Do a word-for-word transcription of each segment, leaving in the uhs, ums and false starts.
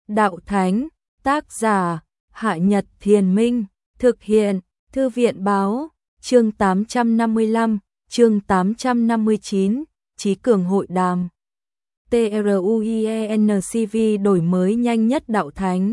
Đạo Thánh, tác giả, Hạ Nhật Thiền Minh, thực hiện, Thư viện Báo, chương tám trăm năm mươi lăm, chương tám trăm năm mươi chín, Chí Cường Hội Đàm. TRUIENCV đổi mới nhanh nhất Đạo Thánh.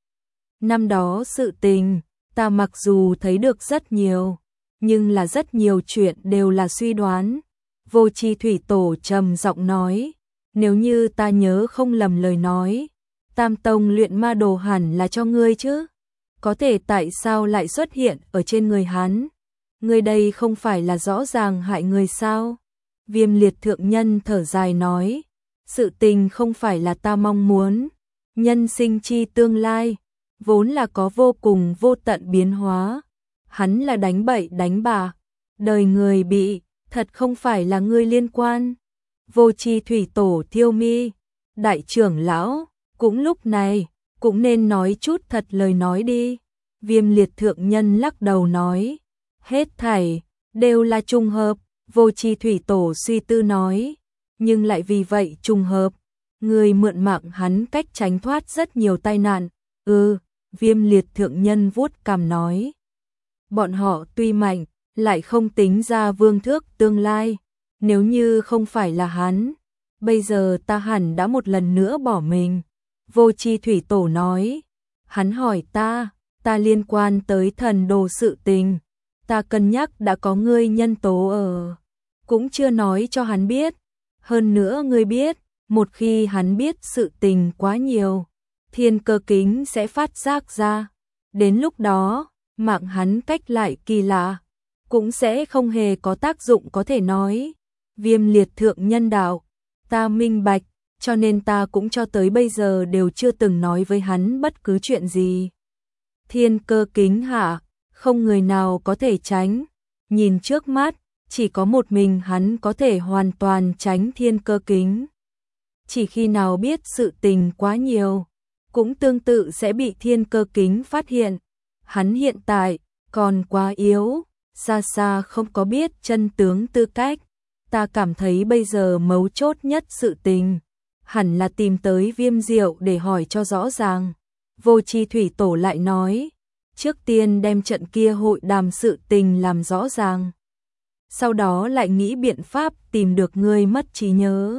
Năm đó sự tình, ta mặc dù thấy được rất nhiều, nhưng là rất nhiều chuyện đều là suy đoán. Vô Chi Thủy Tổ trầm giọng nói, nếu như ta nhớ không lầm lời nói, Tam Tông luyện ma đồ hẳn là cho ngươi chứ, có thể tại sao lại xuất hiện ở trên người hắn? Ngươi đây không phải là rõ ràng hại người sao? Viêm Liệt thượng nhân thở dài nói, sự tình không phải là ta mong muốn, nhân sinh chi tương lai, vốn là có vô cùng vô tận biến hóa, hắn là đánh bậy đánh bạ, đời người bị, thật không phải là ngươi liên quan. Vô Chi Thủy Tổ thiêu mi, đại trưởng lão, cũng lúc này, cũng nên nói chút thật lời nói đi. Viêm Liệt thượng nhân lắc đầu nói, hết thảy, đều là trùng hợp. Vô Chi Thủy Tổ suy tư nói, nhưng lại vì vậy trùng hợp, người mượn mạng hắn cách tránh thoát rất nhiều tai nạn. Ừ, Viêm Liệt thượng nhân vuốt cằm nói, bọn họ tuy mạnh, lại không tính ra vương thước tương lai, nếu như không phải là hắn, bây giờ ta hẳn đã một lần nữa bỏ mình. Vô Chi Thủy Tổ nói, hắn hỏi ta, ta liên quan tới thần đồ sự tình, ta cân nhắc đã có ngươi nhân tố ở, cũng chưa nói cho hắn biết. Hơn nữa ngươi biết, một khi hắn biết sự tình quá nhiều, thiên cơ kính sẽ phát giác ra. Đến lúc đó, mạng hắn cách lại kỳ lạ, cũng sẽ không hề có tác dụng có thể nói. Viêm Liệt thượng nhân đạo, ta minh bạch, cho nên ta cũng cho tới bây giờ đều chưa từng nói với hắn bất cứ chuyện gì. Thiên cơ kính hạ, không người nào có thể tránh, nhìn trước mắt, chỉ có một mình hắn có thể hoàn toàn tránh thiên cơ kính. Chỉ khi nào biết sự tình quá nhiều, cũng tương tự sẽ bị thiên cơ kính phát hiện. Hắn hiện tại, còn quá yếu, xa xa không có biết chân tướng tư cách. Ta cảm thấy bây giờ mấu chốt nhất sự tình, hẳn là tìm tới Viêm Diệu để hỏi cho rõ ràng. Vô Chi Thủy Tổ lại nói, trước tiên đem trận kia hội đàm sự tình làm rõ ràng, sau đó lại nghĩ biện pháp tìm được ngươi mất trí nhớ.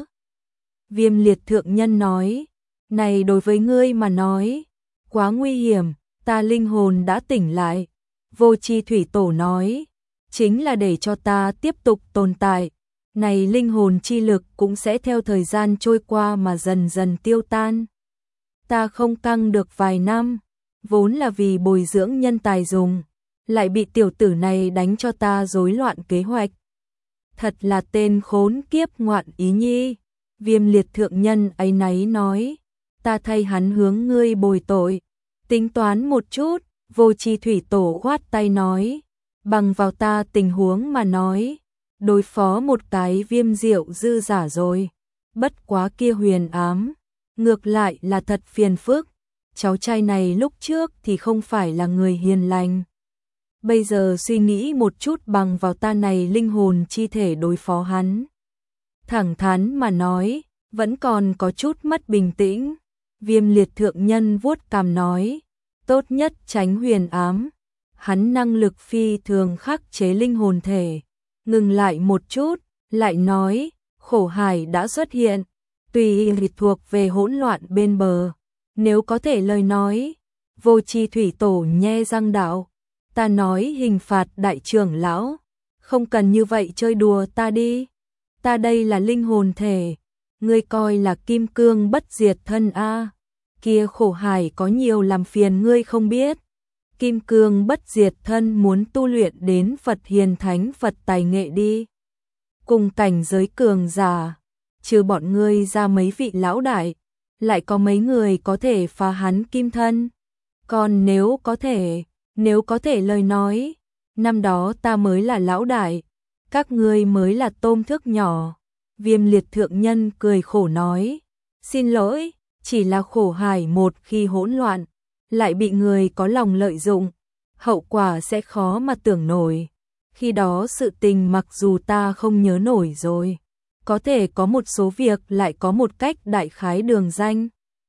Viêm Liệt thượng nhân nói, này đối với ngươi mà nói, quá nguy hiểm, ta linh hồn đã tỉnh lại. Vô Chi Thủy Tổ nói, chính là để cho ta tiếp tục tồn tại, này linh hồn chi lực cũng sẽ theo thời gian trôi qua mà dần dần tiêu tan. Ta không căng được vài năm, vốn là vì bồi dưỡng nhân tài dùng, lại bị tiểu tử này đánh cho ta rối loạn kế hoạch. Thật là tên khốn kiếp ngoạn ý nhi. Viêm Liệt thượng nhân áy náy nói, ta thay hắn hướng ngươi bồi tội, tính toán một chút. Vô Chi Thủy Tổ khoát tay nói, bằng vào ta tình huống mà nói, đối phó một cái Viêm Diệu dư giả rồi, bất quá kia huyền ám, ngược lại là thật phiền phức. Cháu trai này lúc trước thì không phải là người hiền lành, bây giờ suy nghĩ một chút bằng vào ta này linh hồn chi thể đối phó hắn. Thẳng thắn mà nói, vẫn còn có chút mất bình tĩnh. Viêm Liệt thượng nhân vuốt cằm nói, tốt nhất tránh huyền ám, hắn năng lực phi thường khắc chế linh hồn thể. Ngừng lại một chút, lại nói, khổ hải đã xuất hiện, tùy thuộc về hỗn loạn bên bờ, nếu có thể lời nói. Vô Chi Thủy Tổ nhe răng đạo, ta nói hình phạt đại trưởng lão, không cần như vậy chơi đùa ta đi, ta đây là linh hồn thể, ngươi coi là kim cương bất diệt thân a. Kia khổ hải có nhiều làm phiền ngươi không biết, kim cương bất diệt thân muốn tu luyện đến Phật hiền thánh Phật tài nghệ đi, cùng cảnh giới cường giả, trừ bọn ngươi ra mấy vị lão đại, lại có mấy người có thể phá hắn kim thân. Còn nếu có thể, nếu có thể lời nói, năm đó ta mới là lão đại, các ngươi mới là tôm thước nhỏ. Viêm Liệt thượng nhân cười khổ nói, xin lỗi, chỉ là khổ hải một khi hỗn loạn, lại bị người có lòng lợi dụng, hậu quả sẽ khó mà tưởng nổi. Khi đó sự tình mặc dù ta không nhớ nổi rồi, có thể có một số việc lại có một cách đại khái đường danh.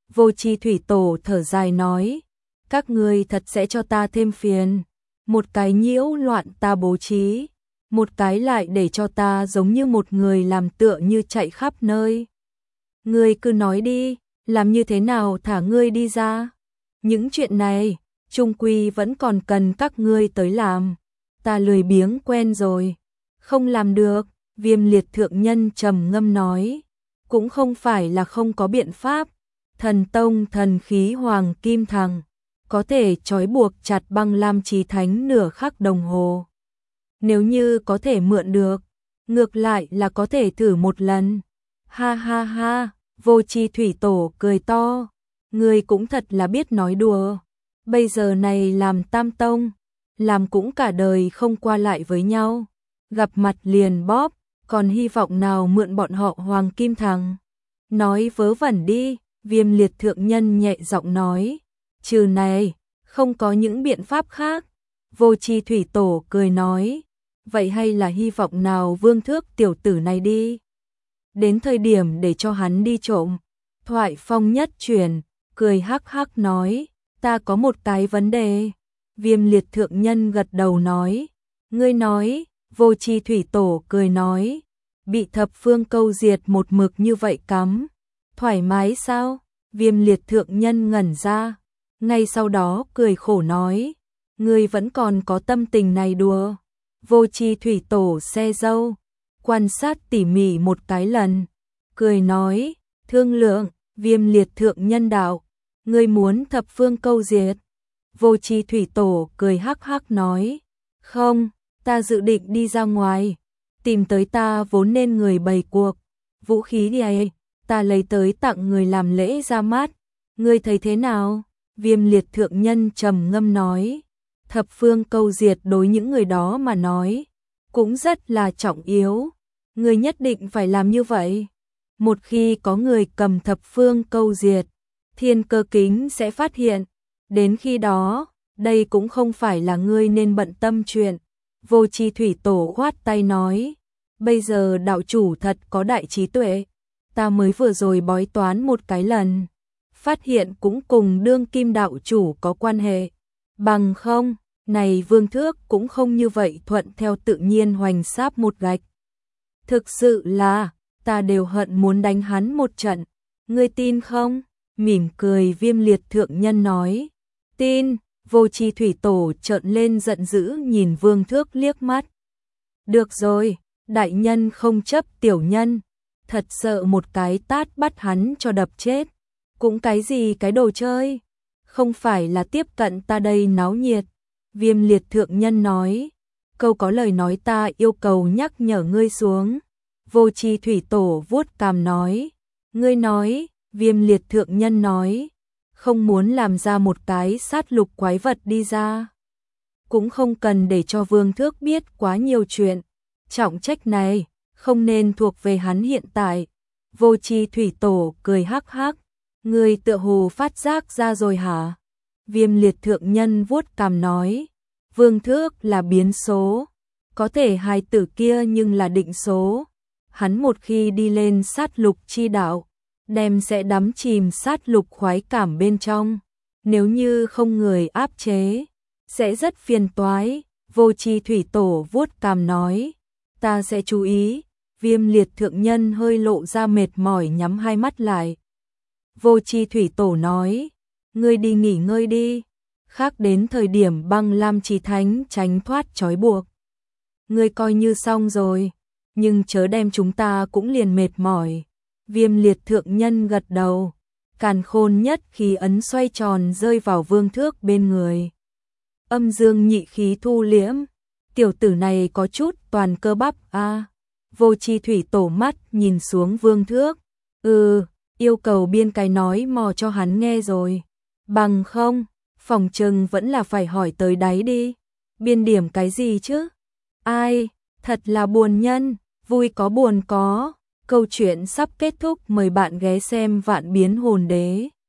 Vô Chi Thủy Tổ thở dài nói, các ngươi thật sẽ cho ta thêm phiền, một cái nhiễu loạn ta bố trí, một cái lại để cho ta giống như một người làm tựa như chạy khắp nơi. Ngươi cứ nói đi, làm như thế nào thả ngươi đi ra? Những chuyện này, chung quy vẫn còn cần các ngươi tới làm. Ta lười biếng quen rồi, không làm được. Viêm Liệt thượng nhân trầm ngâm nói, cũng không phải là không có biện pháp. Thần tông thần khí hoàng kim thằng, có thể trói buộc chặt băng lam chí thánh nửa khắc đồng hồ. Nếu như có thể mượn được, ngược lại là có thể thử một lần. Ha ha ha, Vô Chi Thủy Tổ cười to, ngươi cũng thật là biết nói đùa. Bây giờ này làm tam tông, làm cũng cả đời không qua lại với nhau, gặp mặt liền bóp, còn hy vọng nào mượn bọn họ hoàng kim thằng. Nói vớ vẩn đi, Viêm Liệt thượng nhân nhẹ giọng nói, trừ này, không có những biện pháp khác. Vô Chi Thủy Tổ cười nói, vậy hay là hy vọng nào Vương Thước tiểu tử này đi. Đến thời điểm để cho hắn đi trộm. Thoại phong nhất chuyển, cười hắc hắc nói, ta có một cái vấn đề. Viêm Liệt thượng nhân gật đầu nói, ngươi nói. Vô Chi Thủy Tổ cười nói, bị thập phương câu diệt một mực như vậy cắm, thoải mái sao? Viêm Liệt thượng nhân ngẩn ra, ngay sau đó cười khổ nói, ngươi vẫn còn có tâm tình này đùa. Vô Chi Thủy Tổ xe dâu, quan sát tỉ mỉ một cái lần, cười nói, thương lượng. Viêm Liệt thượng nhân đạo, ngươi muốn thập phương câu diệt? Vô Chi Thủy Tổ cười hắc hắc nói, không, ta dự định đi ra ngoài, tìm tới ta vốn nên người bày cuộc, vũ khí này ta lấy tới tặng người làm lễ ra mắt, ngươi thấy thế nào? Viêm Liệt thượng nhân trầm ngâm nói, thập phương câu diệt đối những người đó mà nói, cũng rất là trọng yếu, ngươi nhất định phải làm như vậy. Một khi có người cầm thập phương câu diệt, thiên cơ kính sẽ phát hiện, đến khi đó, đây cũng không phải là ngươi nên bận tâm chuyện. Vô Chi Thủy Tổ khoát tay nói, bây giờ đạo chủ thật có đại trí tuệ, ta mới vừa rồi bói toán một cái lần, phát hiện cũng cùng đương kim đạo chủ có quan hệ, bằng không, này Vương Thước cũng không như vậy thuận theo tự nhiên hoành sáp một gạch. Thực sự là, ta đều hận muốn đánh hắn một trận, ngươi tin không? Mỉm cười Viêm Liệt thượng nhân nói, tin. Vô Chi Thủy Tổ trợn lên giận dữ nhìn Vương Thước liếc mắt. Được rồi, đại nhân không chấp tiểu nhân, thật sợ một cái tát bắt hắn cho đập chết. Cũng cái gì cái đồ chơi, không phải là tiếp cận ta đây náo nhiệt. Viêm Liệt thượng nhân nói, câu có lời nói ta yêu cầu nhắc nhở ngươi xuống. Vô Chi Thủy Tổ vuốt cằm nói, ngươi nói. Viêm Liệt thượng nhân nói, không muốn làm ra một cái sát lục quái vật đi ra, cũng không cần để cho Vương Thước biết quá nhiều chuyện, trọng trách này không nên thuộc về hắn hiện tại. Vô Chi Thủy Tổ cười hắc hắc, ngươi tựa hồ phát giác ra rồi hả? Viêm Liệt thượng nhân vuốt cằm nói, Vương Thước là biến số, có thể hài tử kia nhưng là định số, hắn một khi đi lên sát lục chi đạo, đem sẽ đắm chìm sát lục khoái cảm bên trong, nếu như không người áp chế, sẽ rất phiền toái. Vô Chi Thủy Tổ vuốt cằm nói, ta sẽ chú ý. Viêm Liệt thượng nhân hơi lộ ra mệt mỏi nhắm hai mắt lại. Vô Chi Thủy Tổ nói, ngươi đi nghỉ ngơi đi, khác đến thời điểm băng lam chí thánh tránh thoát trói buộc. Ngươi coi như xong rồi, nhưng chớ đem chúng ta cũng liền mệt mỏi. Viêm Liệt thượng nhân gật đầu, càn khôn nhất khí ấn xoay tròn rơi vào Vương Thước bên người. Âm dương nhị khí thu liễm, tiểu tử này có chút toàn cơ bắp a. À. Vô Chi Thủy Tổ mắt nhìn xuống Vương Thước, ừ, yêu cầu biên cái nói mò cho hắn nghe rồi, bằng không, phòng trừng vẫn là phải hỏi tới đáy đi, biên điểm cái gì chứ? Ai, thật là buồn nhân, vui có buồn có. Câu chuyện sắp kết thúc, mời bạn ghé xem Vạn Biến Hồn Đế.